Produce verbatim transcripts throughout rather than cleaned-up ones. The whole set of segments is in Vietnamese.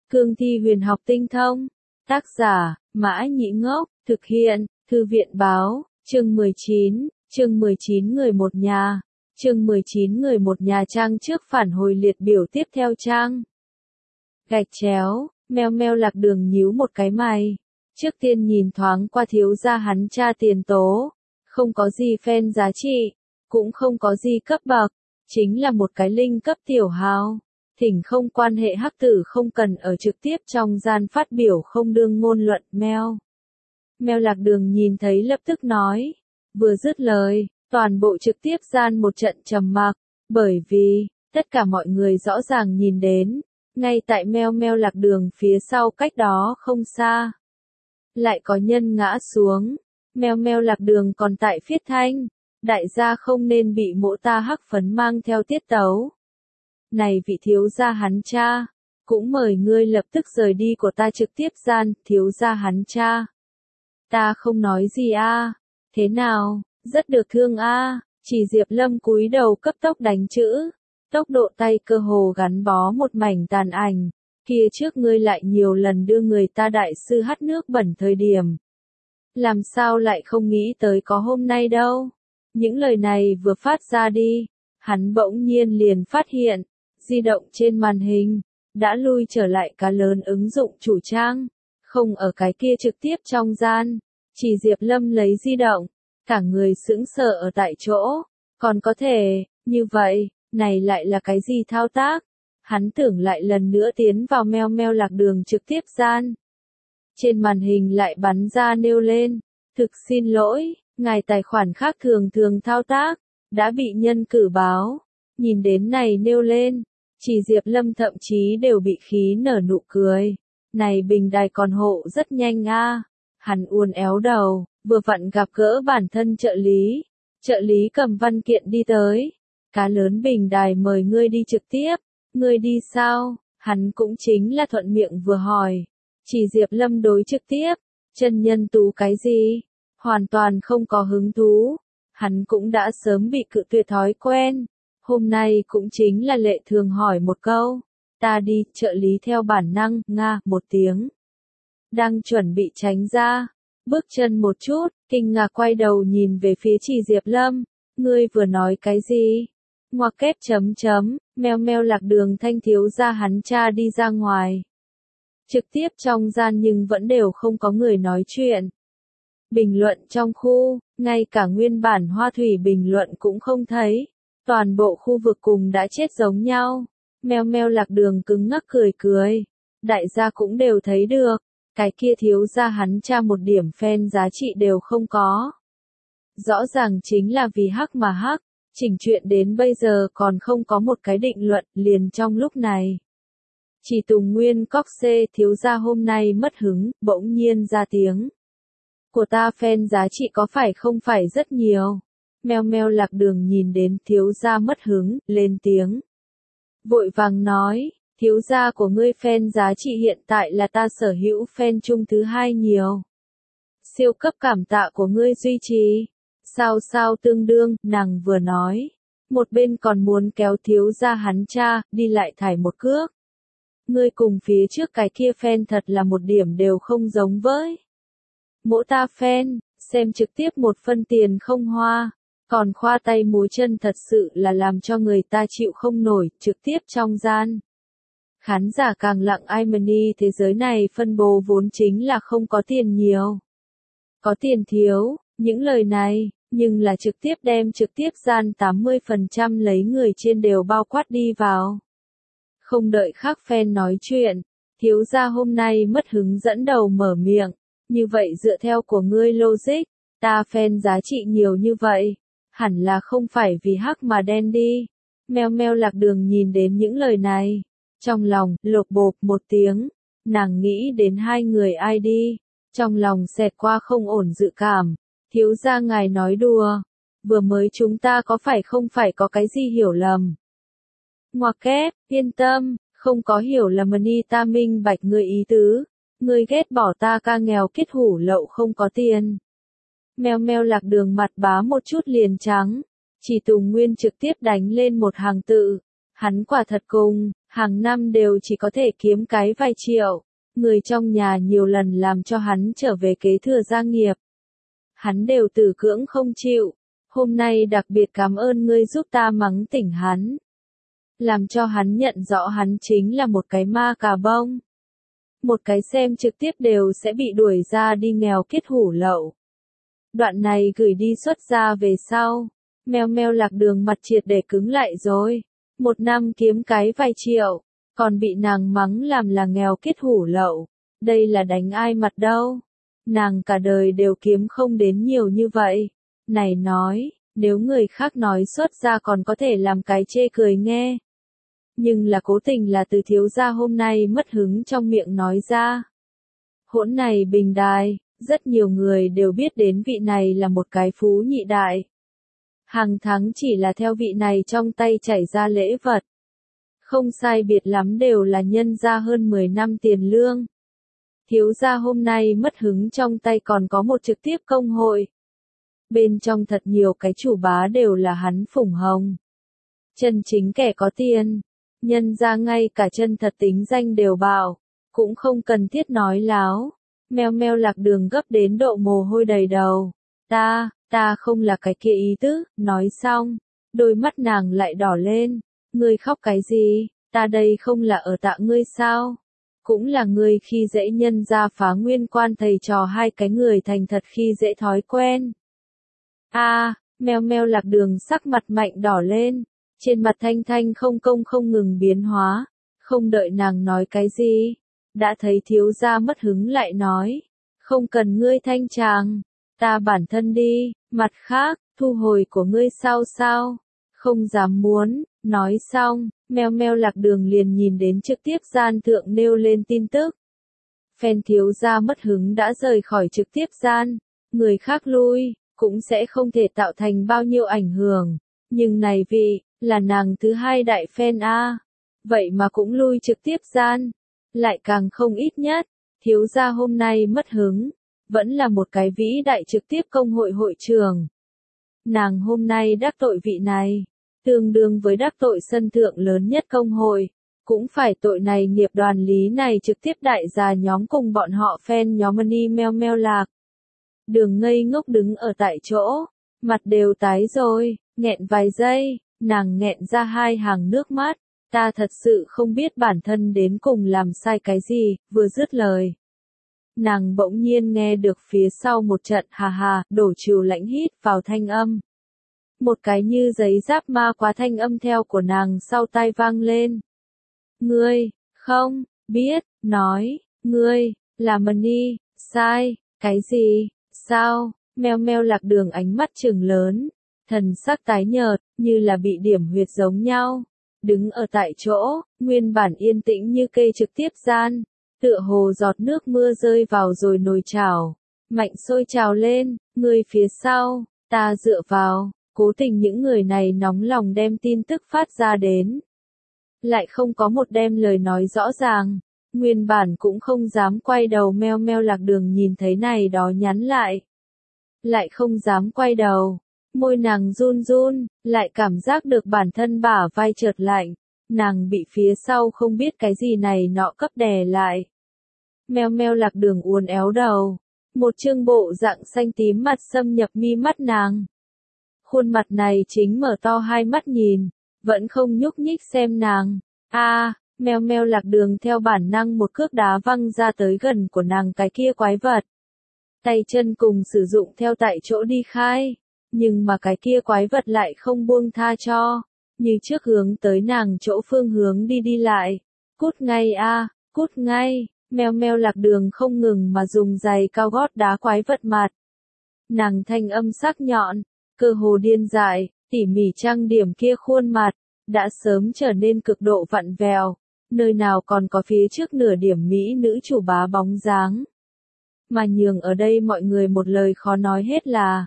Cương thi huyền học tinh thông. Tác giả, Mã Nhĩ Ngốc, thực hiện, Thư viện Báo, chương mười chín, chương mười chín người một nhà, chương mười chín người một nhà trang trước phản hồi liệt biểu tiếp theo trang. Gạch chéo, meo meo Lạc Đường nhíu một cái mày. Trước tiên nhìn thoáng qua thiếu gia hắn cha tiền tố, không có gì fan giá trị, cũng không có gì cấp bậc, chính là một cái linh cấp tiểu hào. Thỉnh không quan hệ hắc tử không cần ở trực tiếp trong gian phát biểu không đương ngôn luận meo. Meo Lạc Đường nhìn thấy lập tức nói, vừa dứt lời, toàn bộ trực tiếp gian một trận trầm mặc, bởi vì, tất cả mọi người rõ ràng nhìn đến, ngay tại meo meo Lạc Đường phía sau cách đó không xa. Lại có nhân ngã xuống, meo meo Lạc Đường còn tại phiết thanh, đại gia không nên bị mỗ ta hắc phấn mang theo tiết tấu. Này vị thiếu gia hắn cha, cũng mời ngươi lập tức rời đi của ta trực tiếp gian, thiếu gia hắn cha. Ta không nói gì a, thế nào, rất được thương a, chỉ Diệp Lâm cúi đầu cấp tốc đánh chữ, tốc độ tay cơ hồ gắn bó một mảnh tàn ảnh, kia trước ngươi lại nhiều lần đưa người ta đại sư hắt nước bẩn thời điểm. Làm sao lại không nghĩ tới có hôm nay đâu. Những lời này vừa phát ra đi, hắn bỗng nhiên liền phát hiện, di động trên màn hình, đã lui trở lại cá lớn ứng dụng chủ trang, không ở cái kia trực tiếp trong gian, chỉ Diệp Lâm lấy di động, cả người sững sờ ở tại chỗ, còn có thể, như vậy, này lại là cái gì thao tác, hắn tưởng lại lần nữa tiến vào meo meo Lạc Đường trực tiếp gian. Trên màn hình lại bắn ra nêu lên, thực xin lỗi, ngài tài khoản khác thường thường thao tác, đã bị nhân cử báo, nhìn đến này nêu lên. Chỉ Diệp Lâm thậm chí đều bị khí nở nụ cười. Này bình đài còn hộ rất nhanh a. Hắn uốn éo đầu, vừa vặn gặp gỡ bản thân trợ lý. Trợ lý cầm văn kiện đi tới. Cá lớn bình đài mời ngươi đi trực tiếp. Ngươi đi sao? Hắn cũng chính là thuận miệng vừa hỏi. Chỉ Diệp Lâm đối trực tiếp. Chân nhân tú cái gì? Hoàn toàn không có hứng thú. Hắn cũng đã sớm bị cự tuyệt thói quen. Hôm nay cũng chính là lệ thường hỏi một câu. Ta đi, trợ lý theo bản năng, nga, một tiếng. Đang chuẩn bị tránh ra. Bước chân một chút, kinh ngạc quay đầu nhìn về phía chỉ Diệp Lâm. Ngươi vừa nói cái gì? Ngoặc kép chấm chấm, meo meo Lạc Đường thanh thiếu gia hắn cha đi ra ngoài. Trực tiếp trong gian nhưng vẫn đều không có người nói chuyện. Bình luận trong khu, ngay cả nguyên bản hoa thủy bình luận cũng không thấy. Toàn bộ khu vực cùng đã chết giống nhau. Meo meo Lạc Đường cứng ngắc cười cười. Đại gia cũng đều thấy được. Cái kia thiếu gia hắn cha một điểm fan giá trị đều không có. Rõ ràng chính là vì hắc mà hắc. Chỉnh chuyện đến bây giờ còn không có một cái định luận liền trong lúc này. Chỉ Tùng Nguyên Cóc xê thiếu gia hôm nay mất hứng, bỗng nhiên ra tiếng. Của ta fan giá trị có phải không phải rất nhiều. Meo meo Lạc Đường nhìn đến thiếu gia mất hứng, lên tiếng. Vội vàng nói, thiếu gia của ngươi fan giá trị hiện tại là ta sở hữu fan chung thứ hai nhiều. Siêu cấp cảm tạ của ngươi duy trì. Sao sao tương đương, nàng vừa nói. Một bên còn muốn kéo thiếu gia hắn cha, đi lại thải một cước. Ngươi cùng phía trước cái kia fan thật là một điểm đều không giống với. Mỗ ta fan, xem trực tiếp một phân tiền không hoa. Còn khoa tay múa chân thật sự là làm cho người ta chịu không nổi, trực tiếp trong gian. Khán giả càng lặng ai mà ni thế giới này phân bố vốn chính là không có tiền nhiều. Có tiền thiếu, những lời này, nhưng là trực tiếp đem trực tiếp gian tám mươi phần trăm lấy người trên đều bao quát đi vào. Không đợi khác fan nói chuyện, thiếu gia hôm nay mất hứng dẫn đầu mở miệng. Như vậy dựa theo của ngươi logic, ta fan giá trị nhiều như vậy. Hẳn là không phải vì hắc mà đen đi. Meo meo Lạc Đường nhìn đến những lời này. Trong lòng, lột bột một tiếng. Nàng nghĩ đến hai người ai đi. Trong lòng xẹt qua không ổn dự cảm. Thiếu gia ngài nói đùa. Vừa mới chúng ta có phải không phải có cái gì hiểu lầm. Ngoặc kép, yên tâm, không có hiểu lầm ni ta minh bạch người ý tứ. Ngươi ghét bỏ ta ca nghèo kết hủ lậu không có tiền. Meo meo Lạc Đường mặt bá một chút liền trắng. Chỉ Tùng Nguyên trực tiếp đánh lên một hàng tự. Hắn quả thật cùng, Hàng năm đều chỉ có thể kiếm cái vài triệu, người trong nhà nhiều lần làm cho hắn trở về kế thừa gia nghiệp. Hắn đều từ cưỡng không chịu, hôm nay đặc biệt cảm ơn ngươi giúp ta mắng tỉnh hắn. Làm cho hắn nhận rõ hắn chính là một cái ma cà bông. Một cái xem trực tiếp đều sẽ bị đuổi ra đi nghèo kiết hủ lậu. Đoạn này gửi đi xuất ra về sau, Meo Meo Lạc Đường mặt triệt để cứng lại rồi. Một năm kiếm cái vài triệu, còn bị nàng mắng làm là nghèo kiết hủ lậu. Đây là đánh ai mặt đâu. Nàng cả đời đều kiếm không đến nhiều như vậy. Này nói, nếu người khác nói xuất ra còn có thể làm cái chê cười nghe. Nhưng là cố tình là từ thiếu gia hôm nay mất hứng trong miệng nói ra. Hỗn này bình đài, rất nhiều người đều biết đến vị này là một cái phú nhị đại. Hàng tháng chỉ là theo vị này trong tay chảy ra lễ vật. Không sai biệt lắm đều là nhân ra hơn mười năm tiền lương. Thiếu gia hôm nay mất hứng trong tay còn có một trực tiếp công hội. Bên trong thật nhiều cái chủ bá đều là hắn phủng hồng. Chân chính kẻ có tiền, nhân ra ngay cả chân thật tính danh đều bảo, cũng không cần thiết nói láo. Meo Meo Lạc Đường gấp đến độ mồ hôi đầy đầu. Ta, ta không là cái kia ý tứ, nói xong, đôi mắt nàng lại đỏ lên. Ngươi khóc cái gì, ta đây không là ở tạ ngươi sao? Cũng là ngươi khi dễ nhân ra phá nguyên quan thầy trò hai cái người thành thật khi dễ thói quen. A, à, Meo Meo Lạc Đường sắc mặt mạnh đỏ lên, trên mặt thanh thanh không công không ngừng biến hóa, không đợi nàng nói cái gì, đã thấy thiếu gia mất hứng lại nói, không cần ngươi thanh tràng, ta bản thân đi, mặt khác, thu hồi của ngươi sao sao, không dám muốn, nói xong, Meo Meo Lạc Đường liền nhìn đến trực tiếp gian thượng nêu lên tin tức. Phen thiếu gia mất hứng đã rời khỏi trực tiếp gian, người khác lui, cũng sẽ không thể tạo thành bao nhiêu ảnh hưởng, nhưng này vị, là nàng thứ hai đại fan A, vậy mà cũng lui trực tiếp gian, lại càng không ít nhất, thiếu gia hôm nay mất hứng, vẫn là một cái vĩ đại trực tiếp công hội hội trưởng. Nàng hôm nay đắc tội vị này, tương đương với đắc tội sân thượng lớn nhất công hội, cũng phải tội này nghiệp đoàn lý này trực tiếp đại gia nhóm cùng bọn họ fan nhóm Money Meo Meo Lạc. Đường ngây ngốc đứng ở tại chỗ, mặt đều tái rồi, nghẹn vài giây, nàng nghẹn ra hai hàng nước mắt, ta thật sự không biết bản thân đến cùng làm sai cái gì, vừa dứt lời. Nàng bỗng nhiên nghe được phía sau một trận hà hà, đổ trừ lãnh hít vào thanh âm. Một cái như giấy giáp ma quá thanh âm theo của nàng sau tai vang lên. Ngươi, không, biết, nói, ngươi, là Money, sai, cái gì, sao, Meo Meo Lạc Đường ánh mắt trừng lớn, thần sắc tái nhợt, như là bị điểm huyệt giống nhau. Đứng ở tại chỗ, nguyên bản yên tĩnh như cây trực tiếp gian, tựa hồ giọt nước mưa rơi vào rồi nồi chảo, mạnh sôi trào lên, người phía sau, ta dựa vào, cố tình những người này nóng lòng đem tin tức phát ra đến. Lại không có một đem lời nói rõ ràng, nguyên bản cũng không dám quay đầu Meo Meo Lạc Đường nhìn thấy này đó nhắn lại. Lại không dám quay đầu. Môi nàng run run, lại cảm giác được bản thân bả vai trượt lạnh, nàng bị phía sau không biết cái gì này nọ cấp đè lại. Meo Meo Lạc Đường uốn éo đầu, một trương bộ dạng xanh tím mặt xâm nhập mi mắt nàng. Khuôn mặt này chính mở to hai mắt nhìn, vẫn không nhúc nhích xem nàng. A, à, Meo Meo Lạc Đường theo bản năng một cước đá văng ra tới gần của nàng cái kia quái vật. Tay chân cùng sử dụng theo tại chỗ đi khai. Nhưng mà cái kia quái vật lại không buông tha cho, như trước hướng tới nàng chỗ phương hướng đi đi lại. Cút ngay a, à, cút ngay, Meo Meo Lạc Đường không ngừng mà dùng giày cao gót đá quái vật mặt. Nàng thanh âm sắc nhọn, cơ hồ điên dại, tỉ mỉ trang điểm kia khuôn mặt, đã sớm trở nên cực độ vặn vẹo, nơi nào còn có phía trước nửa điểm mỹ nữ chủ bá bóng dáng. Mà nhường ở đây mọi người một lời khó nói hết là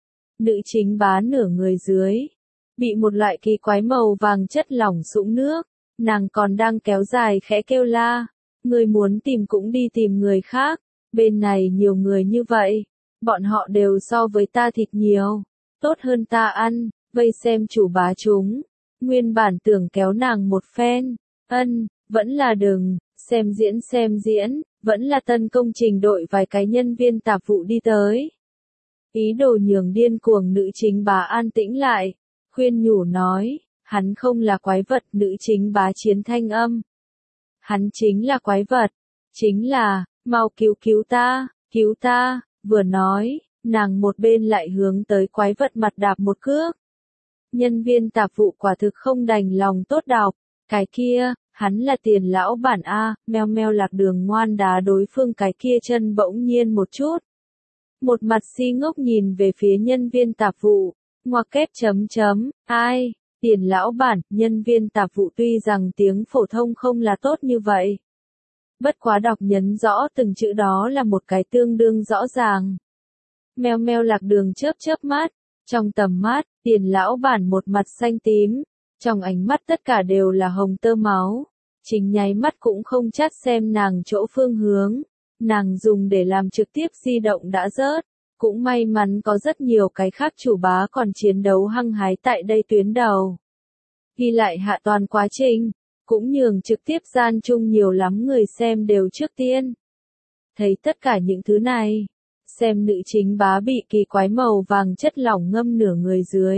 nữ chính bá nửa người dưới, bị một loại kỳ quái màu vàng chất lỏng sũng nước, nàng còn đang kéo dài khẽ kêu la, người muốn tìm cũng đi tìm người khác, bên này nhiều người như vậy, bọn họ đều so với ta thịt nhiều, tốt hơn ta ăn, vây xem chủ bá chúng, nguyên bản tưởng kéo nàng một phen, Ân, vẫn là đừng, xem diễn xem diễn, vẫn là tân công trình đội vài cái nhân viên tạp vụ đi tới. Ý đồ nhường điên cuồng nữ chính bá an tĩnh lại, khuyên nhủ nói, hắn không là quái vật, nữ chính bá chiến thanh âm. Hắn chính là quái vật, chính là, mau cứu cứu ta, cứu ta, vừa nói, nàng một bên lại hướng tới quái vật mặt đạp một cước. Nhân viên tạp vụ quả thực không đành lòng tốt đọc, cái kia, hắn là Tiền lão bản A, meo meo Lạc Đường ngoan đá đối phương cái kia chân bỗng nhiên một chút. Một mặt si ngốc nhìn về phía nhân viên tạp vụ, ngoặc kép chấm chấm, ai, Tiền lão bản, nhân viên tạp vụ tuy rằng tiếng phổ thông không là tốt như vậy. Bất quá đọc nhấn rõ từng chữ đó là một cái tương đương rõ ràng. Meo meo Lạc Đường chớp chớp mắt, trong tầm mắt, Tiền lão bản một mặt xanh tím, trong ánh mắt tất cả đều là hồng tơ máu, chính nháy mắt cũng không chắt xem nàng chỗ phương hướng, nàng dùng để làm trực tiếp di động đã rớt, cũng may mắn có rất nhiều cái khác chủ bá còn chiến đấu hăng hái tại đây tuyến đầu. Ghi lại hạ toàn quá trình, cũng nhường trực tiếp gian chung nhiều lắm người xem đều trước tiên. Thấy tất cả những thứ này, xem nữ chính bá bị kỳ quái màu vàng chất lỏng ngâm nửa người dưới.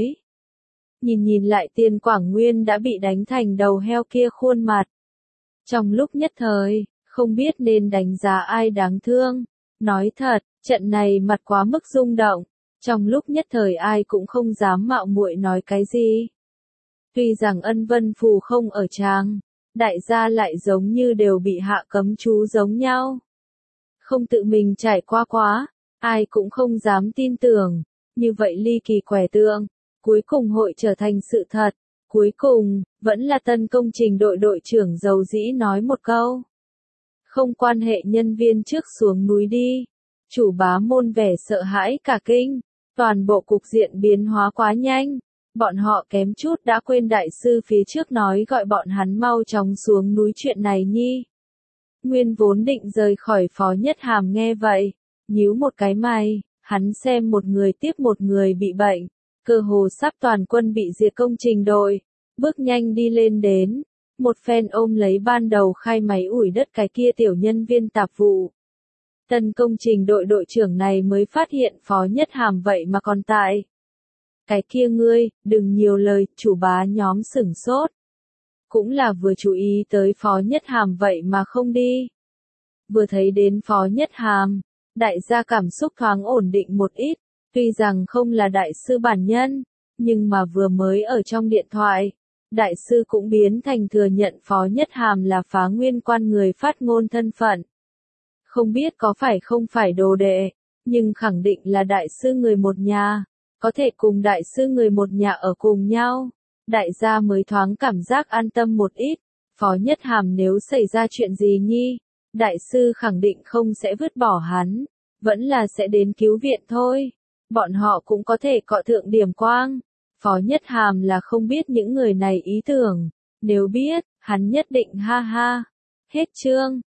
Nhìn nhìn lại Tiền Quảng Nguyên đã bị đánh thành đầu heo kia khuôn mặt. Trong lúc nhất thời, không biết nên đánh giá ai đáng thương. Nói thật, trận này mặt quá mức rung động. Trong lúc nhất thời ai cũng không dám mạo muội nói cái gì. Tuy rằng Ân Vân Phù không ở tràng, đại gia lại giống như đều bị hạ cấm chú giống nhau. Không tự mình trải qua quá, ai cũng không dám tin tưởng. Như vậy ly kỳ quẻ tượng, cuối cùng hội trở thành sự thật. Cuối cùng, vẫn là tân công trình đội đội trưởng dầu dĩ nói một câu. Không quan hệ, nhân viên trước xuống núi đi. Chủ bá môn vẻ sợ hãi cả kinh. Toàn bộ cục diện biến hóa quá nhanh. Bọn họ kém chút đã quên đại sư phía trước nói gọi bọn hắn mau chóng xuống núi chuyện này nhi. Nguyên vốn định rời khỏi Phó Nhất Hàm nghe vậy. Nhíu một cái mày, hắn xem một người tiếp một người bị bệnh. Cơ hồ sắp toàn quân bị diệt công trình đội. Bước nhanh đi lên đến. Một phen ôm lấy ban đầu khai máy ủi đất cái kia tiểu nhân viên tạp vụ. Tân công trình đội đội trưởng này mới phát hiện Phó Nhất Hàm vậy mà còn tại. Cái kia ngươi, đừng nhiều lời, chủ bá nhóm sửng sốt. Cũng là vừa chú ý tới Phó Nhất Hàm vậy mà không đi. Vừa thấy đến Phó Nhất Hàm, đại gia cảm xúc thoáng ổn định một ít, tuy rằng không là đại sư bản nhân, nhưng mà vừa mới ở trong điện thoại, đại sư cũng biến thành thừa nhận Phó Nhất Hàm là Phá Nguyên Quan người phát ngôn thân phận. Không biết có phải không phải đồ đệ, nhưng khẳng định là đại sư người một nhà, có thể cùng đại sư người một nhà ở cùng nhau. Đại gia mới thoáng cảm giác an tâm một ít, Phó Nhất Hàm nếu xảy ra chuyện gì nhi, đại sư khẳng định không sẽ vứt bỏ hắn, vẫn là sẽ đến cứu viện thôi. Bọn họ cũng có thể cọ thượng điểm quang. Phó Nhất Hàm là không biết những người này ý tưởng, nếu biết, hắn nhất định ha ha. Hết chương.